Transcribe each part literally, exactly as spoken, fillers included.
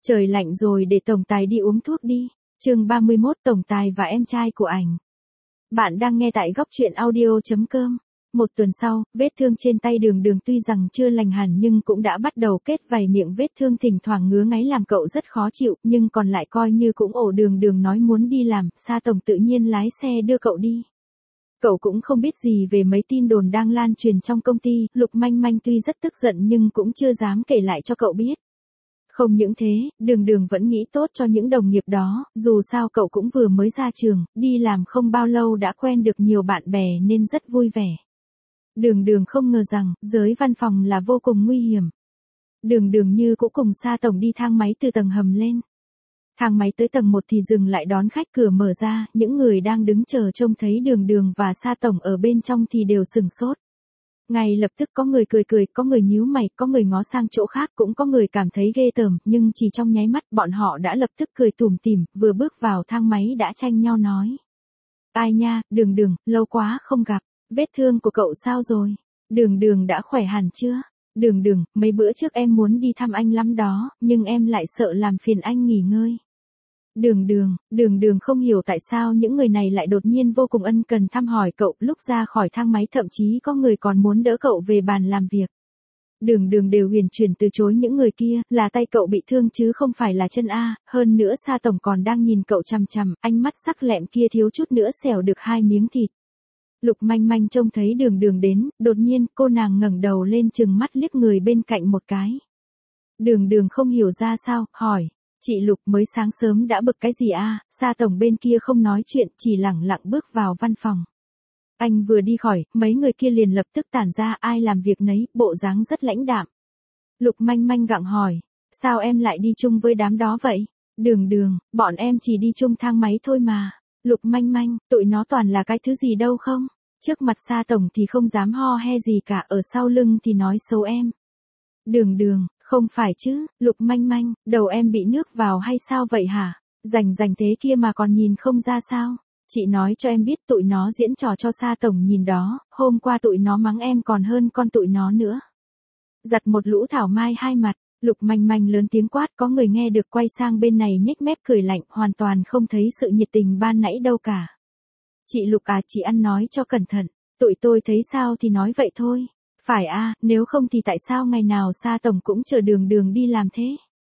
Trời lạnh rồi để tổng tài đi uống thuốc đi. Chương ba mươi mốt Tổng tài và em trai của ảnh. Bạn đang nghe tại góc truyện audio.com. Một tuần sau, vết thương trên tay Đường Đường tuy rằng chưa lành hẳn nhưng cũng đã bắt đầu kết vảy miệng, vết thương thỉnh thoảng ngứa ngáy làm cậu rất khó chịu, nhưng còn lại coi như cũng ổ. Đường Đường nói muốn đi làm, Sa Tổng tự nhiên lái xe đưa cậu đi. Cậu cũng không biết gì về mấy tin đồn đang lan truyền trong công ty, Lục Manh Manh tuy rất tức giận nhưng cũng chưa dám kể lại cho cậu biết. Không những thế, Đường Đường vẫn nghĩ tốt cho những đồng nghiệp đó, dù sao cậu cũng vừa mới ra trường, đi làm không bao lâu đã quen được nhiều bạn bè nên rất vui vẻ. Đường Đường không ngờ rằng, giới văn phòng là vô cùng nguy hiểm. Đường Đường như cũng cùng Sa Tổng đi thang máy từ tầng hầm lên. Thang máy tới tầng một thì dừng lại đón khách, cửa mở ra, những người đang đứng chờ trông thấy Đường Đường và Sa Tổng ở bên trong thì đều sừng sốt. Ngay lập tức có người cười cười, có người nhíu mày, có người ngó sang chỗ khác, cũng có người cảm thấy ghê tởm, nhưng chỉ trong nháy mắt bọn họ đã lập tức cười tủm tỉm, vừa bước vào thang máy đã tranh nhau nói. Ai nha, Đường Đường, lâu quá không gặp, vết thương của cậu sao rồi? Đường Đường đã khỏe hẳn chưa? Đường Đường, mấy bữa trước em muốn đi thăm anh lắm đó, nhưng em lại sợ làm phiền anh nghỉ ngơi. Đường Đường, Đường Đường không hiểu tại sao những người này lại đột nhiên vô cùng ân cần thăm hỏi cậu, lúc ra khỏi thang máy thậm chí có người còn muốn đỡ cậu về bàn làm việc. Đường Đường đều huyền chuyển từ chối những người kia, là tay cậu bị thương chứ không phải là chân a, hơn nữa Sa Tổng còn đang nhìn cậu chằm chằm, ánh mắt sắc lẹm kia thiếu chút nữa xẻo được hai miếng thịt. Lục Manh Manh trông thấy Đường Đường đến, đột nhiên cô nàng ngẩng đầu lên chừng mắt liếc người bên cạnh một cái. Đường Đường không hiểu ra sao, hỏi. Chị Lục, mới sáng sớm đã bực cái gì a? Sa Tổng bên kia không nói chuyện, chỉ lẳng lặng bước vào văn phòng. Anh vừa đi khỏi, mấy người kia liền lập tức tản ra, ai làm việc nấy, bộ dáng rất lãnh đạm. Lục Manh Manh gặng hỏi, sao em lại đi chung với đám đó vậy? Đường Đường, bọn em chỉ đi chung thang máy thôi mà. Lục Manh Manh, tụi nó toàn là cái thứ gì đâu không? Trước mặt Sa Tổng thì không dám ho he gì cả, ở sau lưng thì nói xấu em. Đường Đường, không phải chứ, Lục Manh Manh, đầu em bị nước vào hay sao vậy hả? Rành rành thế kia mà còn nhìn không ra sao? Chị nói cho em biết tụi nó diễn trò cho Sa Tổng nhìn đó, hôm qua tụi nó mắng em còn hơn con tụi nó nữa. Giặt một lũ thảo mai hai mặt, Lục Manh Manh lớn tiếng quát, có người nghe được quay sang bên này nhếch mép cười lạnh, hoàn toàn không thấy sự nhiệt tình ban nãy đâu cả. Chị Lục à, chị ăn nói cho cẩn thận, tụi tôi thấy sao thì nói vậy thôi. Phải a, à, nếu không thì tại sao ngày nào Sa Tổng cũng chờ Đường Đường đi làm thế?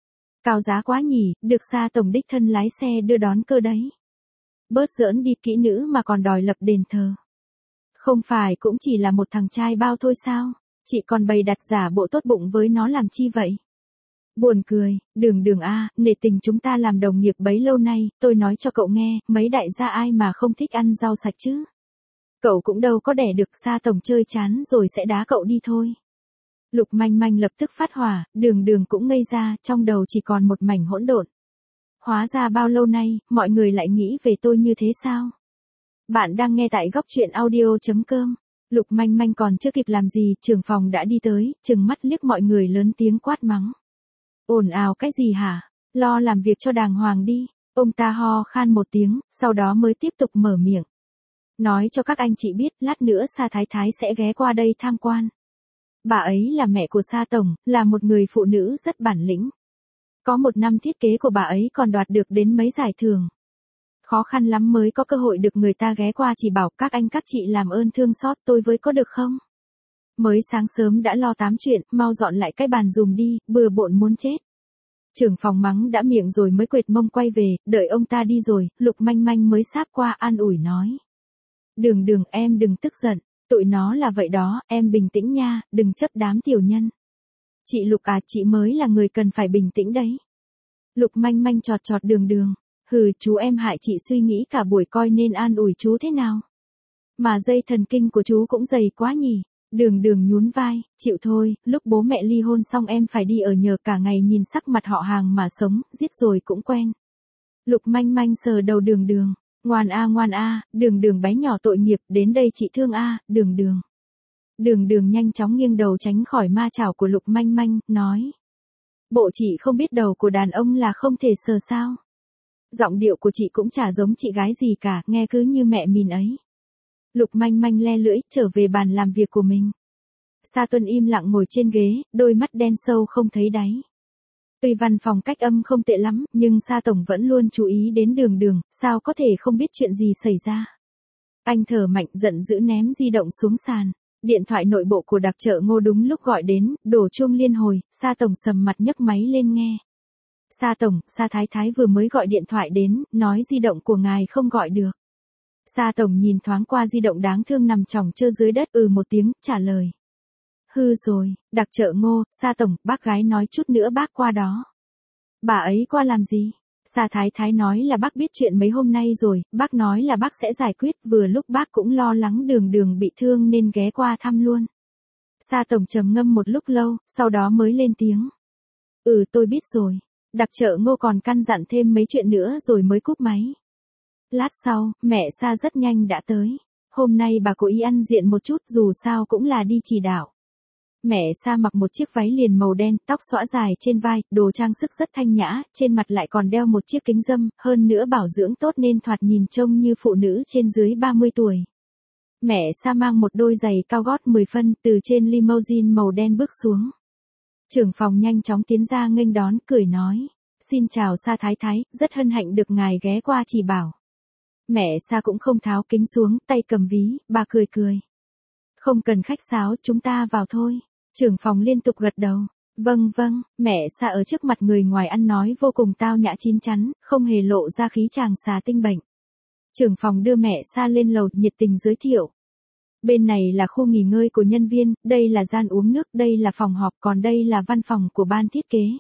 Cao giá quá nhỉ, được Sa Tổng đích thân lái xe đưa đón cơ đấy. Bớt giỡn đi, kỹ nữ mà còn đòi lập đền thờ. Không phải cũng chỉ là một thằng trai bao thôi sao? Chị còn bày đặt giả bộ tốt bụng với nó làm chi vậy? Buồn cười, Đường Đường a, à, nể tình chúng ta làm đồng nghiệp bấy lâu nay, tôi nói cho cậu nghe, mấy đại gia ai mà không thích ăn rau sạch chứ? Cậu cũng đâu có đẻ được, Sa Tổng chơi chán rồi sẽ đá cậu đi thôi. Lục Manh Manh lập tức phát hỏa, Đường Đường cũng ngây ra, trong đầu chỉ còn một mảnh hỗn độn. Hóa ra bao lâu nay, mọi người lại nghĩ về tôi như thế sao? Bạn đang nghe tại góc truyện audio.com. Lục Manh Manh còn chưa kịp làm gì, trưởng phòng đã đi tới, trừng mắt liếc mọi người lớn tiếng quát mắng. Ồn ào cái gì hả? Lo làm việc cho đàng hoàng đi. Ông ta ho khan một tiếng, sau đó mới tiếp tục mở miệng. Nói cho các anh chị biết, lát nữa Sa Thái Thái sẽ ghé qua đây tham quan. Bà ấy là mẹ của Sa Tổng, là một người phụ nữ rất bản lĩnh. Có một năm thiết kế của bà ấy còn đoạt được đến mấy giải thưởng. Khó khăn lắm mới có cơ hội được người ta ghé qua, chỉ bảo các anh các chị làm ơn thương xót tôi với có được không? Mới sáng sớm đã lo tám chuyện, mau dọn lại cái bàn dùm đi, bừa bộn muốn chết. Trưởng phòng mắng đã miệng rồi mới quệt mông quay về, đợi ông ta đi rồi, Lục Manh Manh mới sáp qua an ủi nói. Đường Đường, em đừng tức giận, tụi nó là vậy đó, em bình tĩnh nha, đừng chấp đám tiểu nhân. Chị Lục à, chị mới là người cần phải bình tĩnh đấy. Lục Manh Manh chọt chọt Đường Đường, hừ, chú em hại chị suy nghĩ cả buổi coi nên an ủi chú thế nào. Mà dây thần kinh của chú cũng dày quá nhỉ. Đường Đường nhún vai, chịu thôi, lúc bố mẹ ly hôn xong em phải đi ở nhờ cả ngày nhìn sắc mặt họ hàng mà sống, giết rồi cũng quen. Lục Manh Manh sờ đầu Đường Đường. Ngoan a ngoan a, Đường Đường bé nhỏ tội nghiệp, đến đây chị thương a, Đường Đường. Đường Đường nhanh chóng nghiêng đầu tránh khỏi ma chảo của Lục Manh Manh, nói. Bộ chị không biết đầu của đàn ông là không thể sờ sao? Giọng điệu của chị cũng chả giống chị gái gì cả, nghe cứ như mẹ mình ấy. Lục Manh Manh le lưỡi, trở về bàn làm việc của mình. Sa Tuân im lặng ngồi trên ghế, đôi mắt đen sâu không thấy đáy. Tuy văn phòng cách âm không tệ lắm, nhưng Sa tổng vẫn luôn chú ý đến đường đường, sao có thể không biết chuyện gì xảy ra. Anh thở mạnh giận dữ ném di động xuống sàn. Điện thoại nội bộ của đặc chợ Ngô đúng lúc gọi đến, đổ chuông liên hồi, Sa tổng sầm mặt nhấc máy lên nghe. Sa tổng, Sa thái thái vừa mới gọi điện thoại đến, nói di động của ngài không gọi được. Sa tổng nhìn thoáng qua di động đáng thương nằm chỏng chơ dưới đất, ừ một tiếng, trả lời. Hư rồi, đặc chợ Ngô, Sa tổng, bác gái nói chút nữa bác qua đó. Bà ấy qua làm gì? Sa thái thái nói là bác biết chuyện mấy hôm nay rồi, bác nói là bác sẽ giải quyết, vừa lúc bác cũng lo lắng đường đường bị thương nên ghé qua thăm luôn. Sa tổng trầm ngâm một lúc lâu, sau đó mới lên tiếng. Ừ tôi biết rồi. Đặc chợ Ngô còn căn dặn thêm mấy chuyện nữa rồi mới cúp máy. Lát sau, mẹ Sa rất nhanh đã tới. Hôm nay bà cố ý ăn diện một chút dù sao cũng là đi chỉ đạo. Mẹ Sa mặc một chiếc váy liền màu đen, tóc xõa dài trên vai, đồ trang sức rất thanh nhã, trên mặt lại còn đeo một chiếc kính râm, hơn nữa bảo dưỡng tốt nên thoạt nhìn trông như phụ nữ trên dưới ba mươi tuổi. Mẹ Sa mang một đôi giày cao gót mười phân từ trên limousine màu đen bước xuống. Trưởng phòng nhanh chóng tiến ra nghênh đón, cười nói. Xin chào Sa thái thái, rất hân hạnh được ngài ghé qua chỉ bảo. Mẹ Sa cũng không tháo kính xuống, tay cầm ví, bà cười cười. Không cần khách sáo, chúng ta vào thôi. Trưởng phòng liên tục gật đầu. Vâng vâng, mẹ Sa ở trước mặt người ngoài ăn nói vô cùng tao nhã chín chắn, không hề lộ ra khí chàng xà tinh bệnh. Trưởng phòng đưa mẹ Sa lên lầu nhiệt tình giới thiệu. Bên này là khu nghỉ ngơi của nhân viên, đây là gian uống nước, đây là phòng họp, còn đây là văn phòng của ban thiết kế.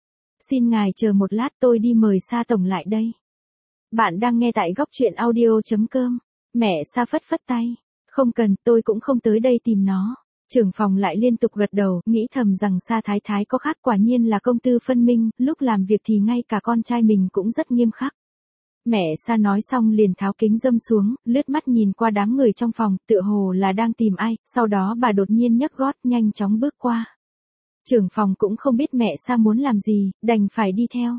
Xin ngài chờ một lát tôi đi mời Sa tổng lại đây. Bạn đang nghe tại góc truyện audio chấm com. Mẹ Sa phất phất tay. Không cần, tôi cũng không tới đây tìm nó. Trưởng phòng lại liên tục gật đầu, nghĩ thầm rằng Sa thái thái có khác, quả nhiên là công tư phân minh, lúc làm việc thì ngay cả con trai mình cũng rất nghiêm khắc. Mẹ Sa nói xong liền tháo kính râm xuống, lướt mắt nhìn qua đám người trong phòng, tựa hồ là đang tìm ai, sau đó bà đột nhiên nhấc gót nhanh chóng bước qua. Trưởng phòng cũng không biết mẹ Sa muốn làm gì, đành phải đi theo.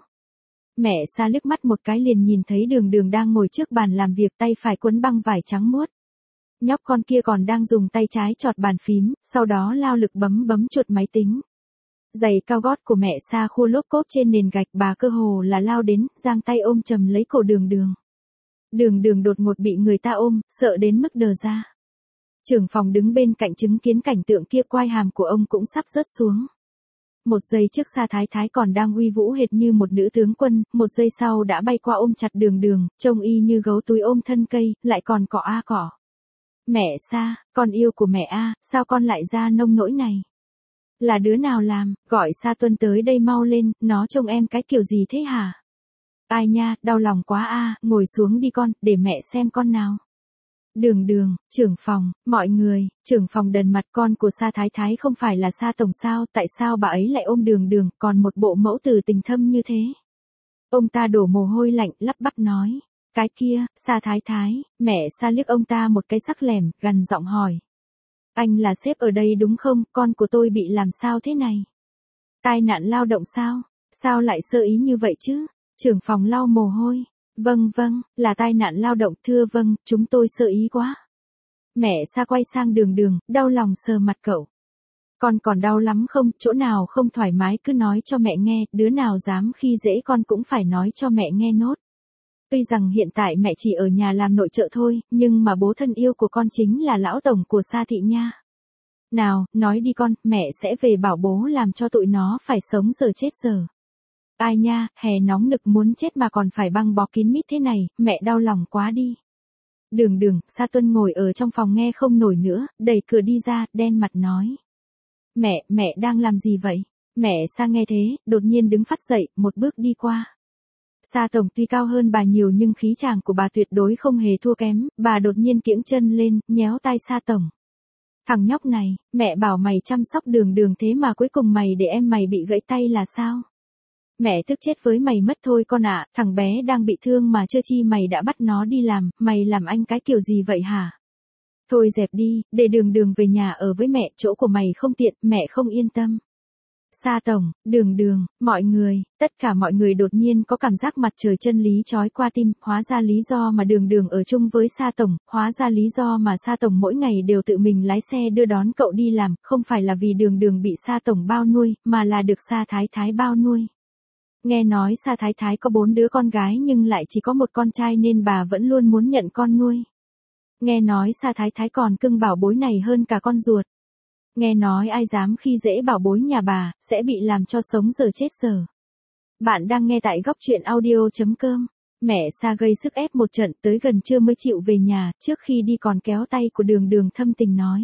Mẹ Sa liếc mắt một cái liền nhìn thấy đường đường đang ngồi trước bàn làm việc, tay phải quấn băng vải trắng muốt. Nhóc con kia còn đang dùng tay trái chọt bàn phím, sau đó lao lực bấm bấm chuột máy tính. Giày cao gót của mẹ Sa khua lốp cốp trên nền gạch, bà cơ hồ là lao đến, giang tay ôm chầm lấy cổ đường đường. Đường đường đột ngột bị người ta ôm, sợ đến mức đờ ra. Trưởng phòng đứng bên cạnh chứng kiến cảnh tượng kia, quai hàm của ông cũng sắp rớt xuống. Một giây trước Sa thái thái còn đang uy vũ hệt như một nữ tướng quân, một giây sau đã bay qua ôm chặt đường đường, trông y như gấu túi ôm thân cây, lại còn cọ a cọ. Mẹ Sa, con yêu của mẹ a, sao con lại ra nông nỗi này? Là đứa nào làm, gọi Sa Tuân tới đây mau lên, nó trông em cái kiểu gì thế hả? Ai nha, đau lòng quá a, ngồi xuống đi con, để mẹ xem con nào. Đường đường, trưởng phòng, mọi người, trưởng phòng đần mặt, con của Sa thái thái không phải là Sa tổng sao, tại sao bà ấy lại ôm đường đường, còn một bộ mẫu tử tình thâm như thế? Ông ta đổ mồ hôi lạnh, lắp bắp nói. Cái kia, Sa thái thái, mẹ Sa liếc ông ta một cái sắc lẻm, gằn giọng hỏi. Anh là sếp ở đây đúng không, con của tôi bị làm sao thế này? Tai nạn lao động sao? Sao lại sơ ý như vậy chứ? Trưởng phòng lau mồ hôi. Vâng vâng, là tai nạn lao động, thưa vâng, chúng tôi sơ ý quá. Mẹ Sa quay sang đường đường, đau lòng sờ mặt cậu. Con còn đau lắm không, chỗ nào không thoải mái cứ nói cho mẹ nghe, đứa nào dám khi dễ con cũng phải nói cho mẹ nghe nốt. Tuy rằng hiện tại mẹ chỉ ở nhà làm nội trợ thôi, nhưng mà bố thân yêu của con chính là lão tổng của Sa thị nha. Nào, nói đi con, mẹ sẽ về bảo bố làm cho tụi nó phải sống giờ chết giờ. Ai nha, hè nóng nực muốn chết mà còn phải băng bó kín mít thế này, mẹ đau lòng quá đi. Đường đường, Sa Tuân ngồi ở trong phòng nghe không nổi nữa, đẩy cửa đi ra, đen mặt nói. Mẹ, mẹ đang làm gì vậy? Mẹ Sa nghe thế, đột nhiên đứng phắt dậy, một bước đi qua. Sa tổng tuy cao hơn bà nhiều nhưng khí chàng của bà tuyệt đối không hề thua kém, bà đột nhiên kiễng chân lên, nhéo tai Sa tổng. Thằng nhóc này, mẹ bảo mày chăm sóc đường đường thế mà cuối cùng mày để em mày bị gãy tay là sao? Mẹ tức chết với mày mất thôi con ạ, thằng bé đang bị thương mà chưa chi mày đã bắt nó đi làm, mày làm anh cái kiểu gì vậy hả? Thôi dẹp đi, để đường đường về nhà ở với mẹ, chỗ của mày không tiện, mẹ không yên tâm. Sa tổng, đường đường, mọi người, tất cả mọi người đột nhiên có cảm giác mặt trời chân lý chói qua tim, hóa ra lý do mà đường đường ở chung với Sa tổng, hóa ra lý do mà Sa tổng mỗi ngày đều tự mình lái xe đưa đón cậu đi làm, không phải là vì đường đường bị Sa tổng bao nuôi, mà là được Sa thái thái bao nuôi. Nghe nói Sa Thái Thái có bốn đứa con gái nhưng lại chỉ có một con trai nên bà vẫn luôn muốn nhận con nuôi. Nghe nói Sa Thái Thái còn cưng bảo bối này hơn cả con ruột. Nghe nói ai dám khi dễ bảo bối nhà bà, sẽ bị làm cho sống giờ chết giờ. Bạn đang nghe tại góc truyện audio.com. Mẹ Sa gây sức ép một trận tới gần trưa mới chịu về nhà, trước khi đi còn kéo tay của Đường Đường thâm tình nói.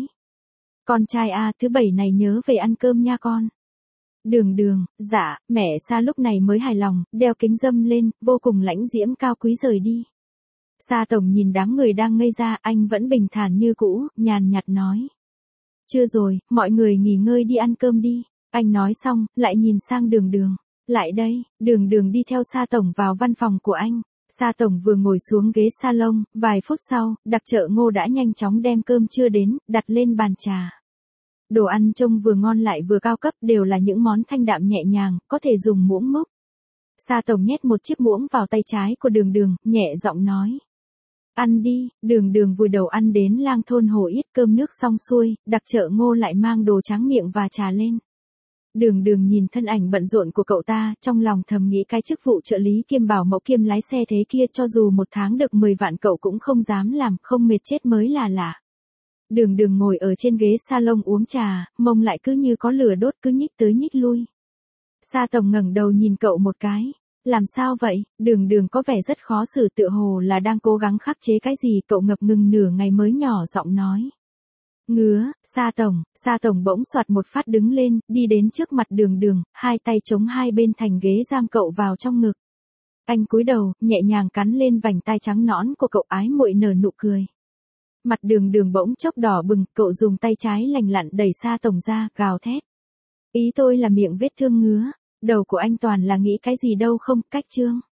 Con trai a, thứ bảy này nhớ về ăn cơm nha con. Đường Đường, dạ, mẹ Sa lúc này mới hài lòng, đeo kính râm lên, vô cùng lãnh diễm cao quý rời đi. Sa tổng nhìn đám người đang ngây ra, anh vẫn bình thản như cũ, nhàn nhạt nói. Chưa rồi, mọi người nghỉ ngơi đi ăn cơm đi. Anh nói xong, lại nhìn sang Đường Đường. Lại đây, Đường Đường đi theo Sa tổng vào văn phòng của anh. Sa tổng vừa ngồi xuống ghế salon, vài phút sau, đặc trợ Ngô đã nhanh chóng đem cơm trưa đến, đặt lên bàn trà. Đồ ăn trông vừa ngon lại vừa cao cấp, đều là những món thanh đạm nhẹ nhàng, có thể dùng muỗng múc. Sa tổng nhét một chiếc muỗng vào tay trái của Đường Đường, nhẹ giọng nói. Ăn đi. Đường Đường vùi đầu ăn đến lang thôn hổ yết, cơm nước xong xuôi, đặc trợ Ngô lại mang đồ tráng miệng và trà lên. Đường Đường nhìn thân ảnh bận rộn của cậu ta, trong lòng thầm nghĩ cái chức vụ trợ lý kiêm bảo mẫu kiêm lái xe thế kia cho dù một tháng được mười vạn cậu cũng không dám làm, không mệt chết mới là lạ. Đường Đường ngồi ở trên ghế salon uống trà, mông lại cứ như có lửa đốt cứ nhích tới nhích lui. Sa tổng ngẩng đầu nhìn cậu một cái. Làm sao vậy? Đường Đường có vẻ rất khó xử, tựa hồ là đang cố gắng khắc chế cái gì, cậu ngập ngừng nửa ngày mới nhỏ giọng nói. Ngứa. Sa tổng, Sa tổng bỗng soạt một phát đứng lên, đi đến trước mặt Đường Đường, hai tay chống hai bên thành ghế giam cậu vào trong ngực. Anh cúi đầu, nhẹ nhàng cắn lên vành tai trắng nõn của cậu, ái muội nở nụ cười. Mặt Đường Đường bỗng chốc đỏ bừng, cậu dùng tay trái lành lặn đẩy Sa tổng ra, gào thét. Ý tôi là miệng vết thương ngứa, đầu của anh toàn là nghĩ cái gì đâu không, cách trương.